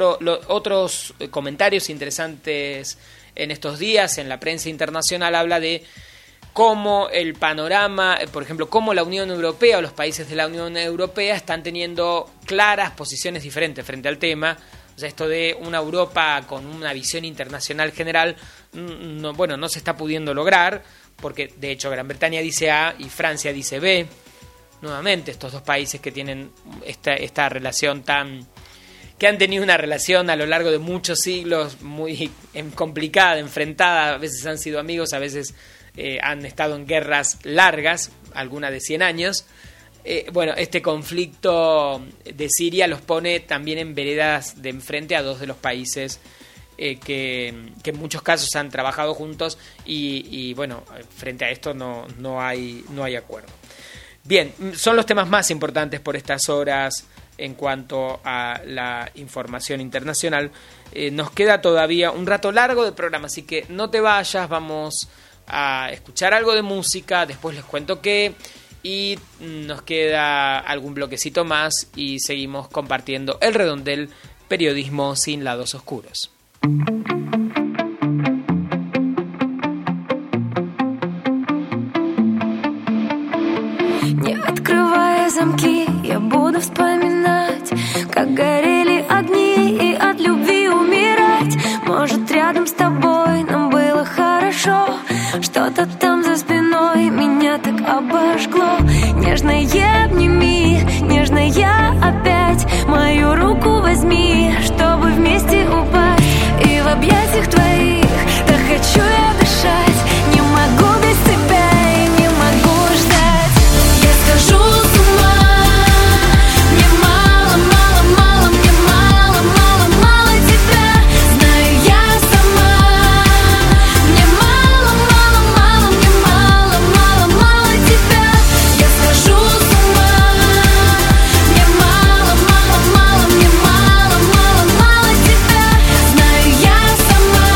Otros comentarios interesantes en estos días en la prensa internacional habla de cómo el panorama, por ejemplo, cómo la Unión Europea o los países de la Unión Europea están teniendo claras posiciones diferentes frente al tema. O sea, esto de una Europa con una visión internacional general, no se está pudiendo lograr, porque de hecho Gran Bretaña dice A y Francia dice B. Nuevamente, estos dos países que tienen esta relación que han tenido una relación a lo largo de muchos siglos muy complicada, enfrentada, a veces han sido amigos, a veces han estado en guerras largas, algunas de 100 años. Este conflicto de Siria los pone también en veredas de enfrente a dos de los países que en muchos casos han trabajado juntos y frente a esto no hay acuerdo. Bien, son los temas más importantes por estas horas en cuanto a la información internacional. Nos queda todavía un rato largo de programa, así que no te vayas, vamos a escuchar algo de música, después les cuento qué, y nos queda algún bloquecito más y seguimos compartiendo El Redondel, periodismo sin lados oscuros. Не открывая замки, я буду вспоминать, как горели огни и от любви умирать. Может, рядом с тобой нам было хорошо, что-то там за спиной меня так обожгло. Нежно обними, нежно опять мою руку возьми, чтобы вместе упасть. И в объятиях твоих так хочу я дышать. Не могу без тебя и не могу ждать. Я схожу с ума. Мне мало, мало, мало, мне мало, мало, мало тебя. Знаю я сама. Мне мало, мало, мало, мне мало, мало, мало тебя. Я схожу с ума. Мне мало, мало, мало, мне мало, мало, мало тебя. Знаю я сама.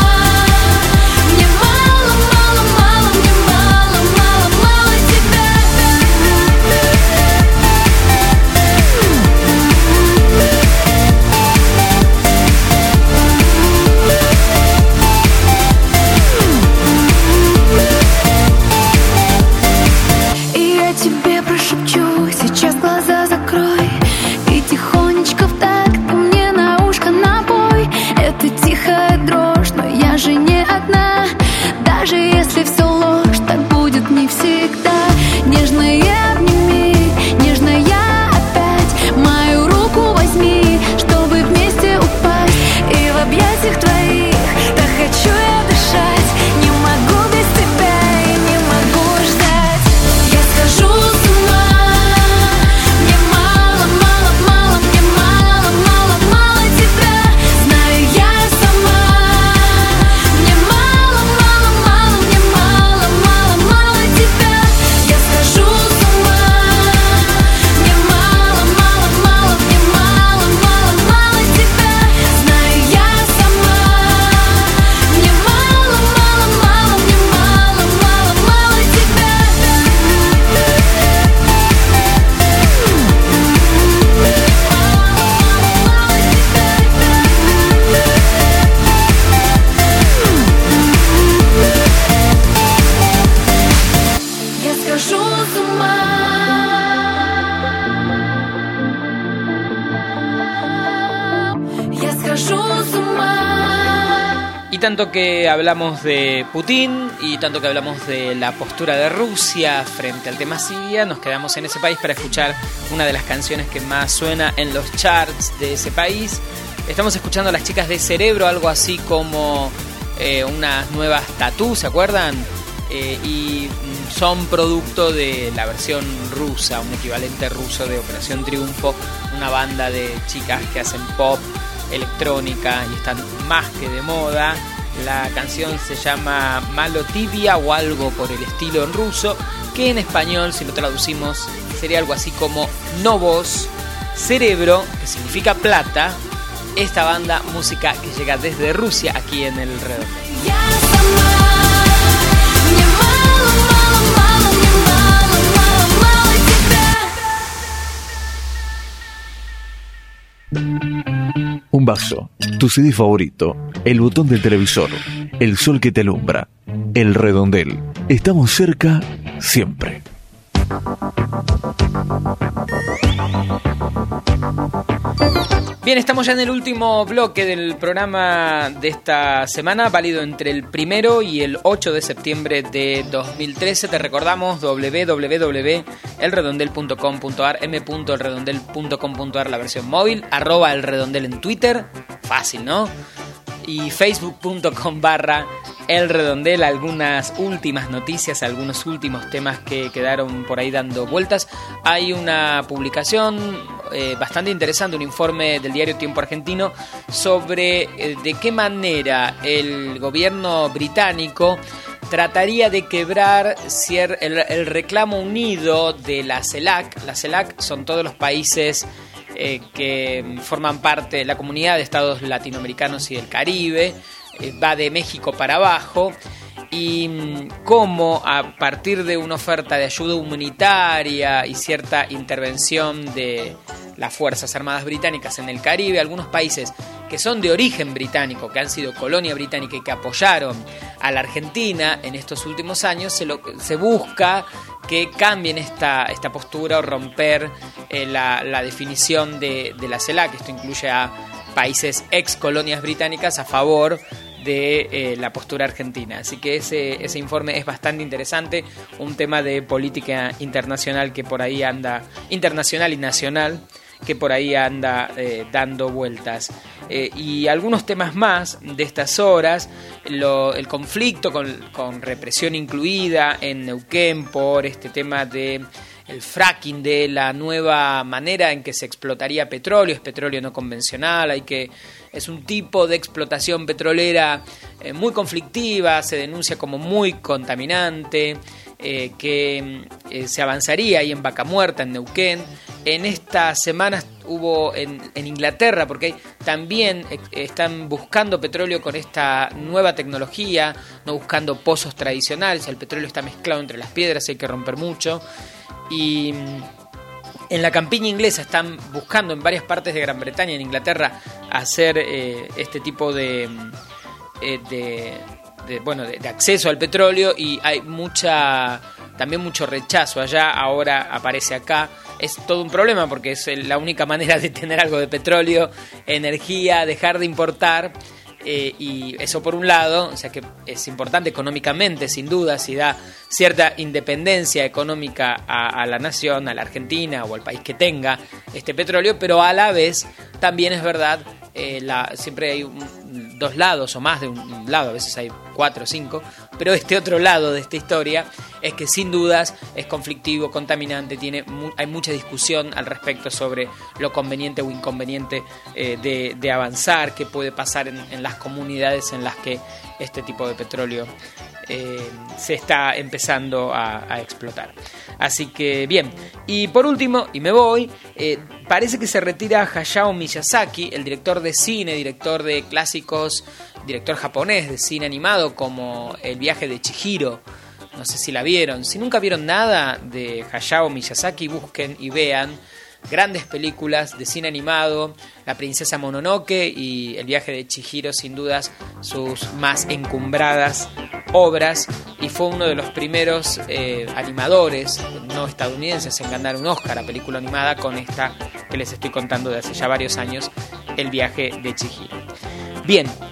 tanto que hablamos de Putin y tanto que hablamos de la postura de Rusia frente al tema Siria, nos quedamos en ese país para escuchar una de las canciones que más suena en los charts de ese país. Estamos escuchando a las chicas de Cerebro, algo así como unas nuevas Tatú, ¿se acuerdan? Y son producto de la versión rusa, un equivalente ruso de Operación Triunfo, una banda de chicas que hacen pop, electrónica y están más que de moda. La canción se llama Malo Tibia o algo por el estilo en ruso, que en español, si lo traducimos, sería algo así como No Vos. Cerebro, que significa plata, esta banda, música que llega desde Rusia aquí en El Redondel. Un vaso, tu CD favorito, el botón del televisor, el sol que te alumbra, El Redondel. Estamos cerca siempre. Bien, estamos ya en el último bloque del programa de esta semana, válido entre el 1 y el 8 de septiembre de 2013. Te recordamos www.elredondel.com.ar, m.elredondel.com.ar la versión móvil, @elredondel en Twitter, fácil, ¿no? Y facebook.com/elredondel, algunas últimas noticias, algunos últimos temas que quedaron por ahí dando vueltas. Hay una publicación bastante interesante, un informe del diario Tiempo Argentino sobre de qué manera el gobierno británico trataría de quebrar el reclamo unido de la CELAC. La CELAC son todos los países que forman parte de la comunidad de estados latinoamericanos y del Caribe, va de México para abajo, y cómo a partir de una oferta de ayuda humanitaria y cierta intervención de las Fuerzas Armadas británicas en el Caribe, algunos países que son de origen británico, que han sido colonia británica y que apoyaron a la Argentina en estos últimos años, se busca que cambien esta postura o romper la definición de la CELAC. Esto incluye a países ex colonias británicas a favor de la postura argentina. Así que ese informe es bastante interesante, un tema de política internacional que por ahí anda, internacional y nacional, que por ahí anda dando vueltas. Y algunos temas más de estas horas, el conflicto con represión incluida en Neuquén por este tema de el fracking, de la nueva manera en que se explotaría petróleo, es petróleo no convencional, es un tipo de explotación petrolera muy conflictiva, se denuncia como muy contaminante, que se avanzaría ahí en Vaca Muerta, en Neuquén. En estas semanas hubo en Inglaterra, porque también están buscando petróleo con esta nueva tecnología, no buscando pozos tradicionales, el petróleo está mezclado entre las piedras, hay que romper mucho. Y en la campiña inglesa están buscando en varias partes de Gran Bretaña, en Inglaterra, hacer este tipo de acceso al petróleo, y hay también mucho rechazo allá. Ahora aparece acá, es todo un problema porque es la única manera de tener algo de petróleo, energía, dejar de importar. Y eso por un lado, o sea que es importante económicamente, sin duda, si da cierta independencia económica a la nación, a la Argentina o al país que tenga este petróleo, pero a la vez también es verdad, siempre hay dos lados o más de un lado, a veces hay 4 o 5, pero este otro lado de esta historia es que sin dudas es conflictivo, contaminante, hay mucha discusión al respecto sobre lo conveniente o inconveniente de avanzar, qué puede pasar en las comunidades en las que este tipo de petróleo se está empezando a explotar. Así que bien, y por último, y me voy, parece que se retira Hayao Miyazaki, el director de cine, director de clásicos, director japonés de cine animado como El viaje de Chihiro. No sé si la vieron. Si nunca vieron nada de Hayao Miyazaki, busquen y vean grandes películas de cine animado, La princesa Mononoke y El viaje de Chihiro, sin dudas sus más encumbradas obras, y fue uno de los primeros animadores no estadounidenses en ganar un Oscar a película animada con esta que les estoy contando de hace ya varios años, El viaje de Chihiro. Bien,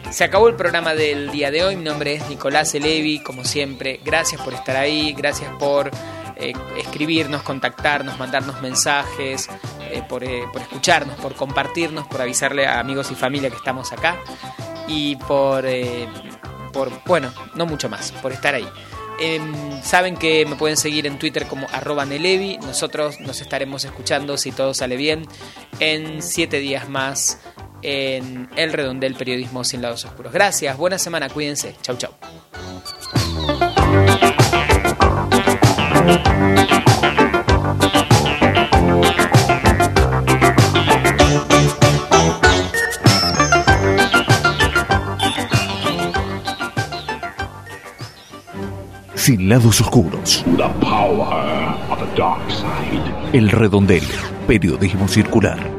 Se acabó el programa del día de hoy. Mi nombre es Nicolás Elevi, como siempre. Gracias por estar ahí, gracias por escribirnos, contactarnos, mandarnos mensajes, por escucharnos, por compartirnos, por avisarle a amigos y familia que estamos acá y bueno, no mucho más, por estar ahí. Saben que me pueden seguir en Twitter como @Nelevi. Nosotros nos estaremos escuchando, si todo sale bien, en 7 días más en El Redondel, periodismo sin lados oscuros. Gracias, buena semana, cuídense. Chau, chau. Sin lados oscuros. El Redondel, periodismo circular.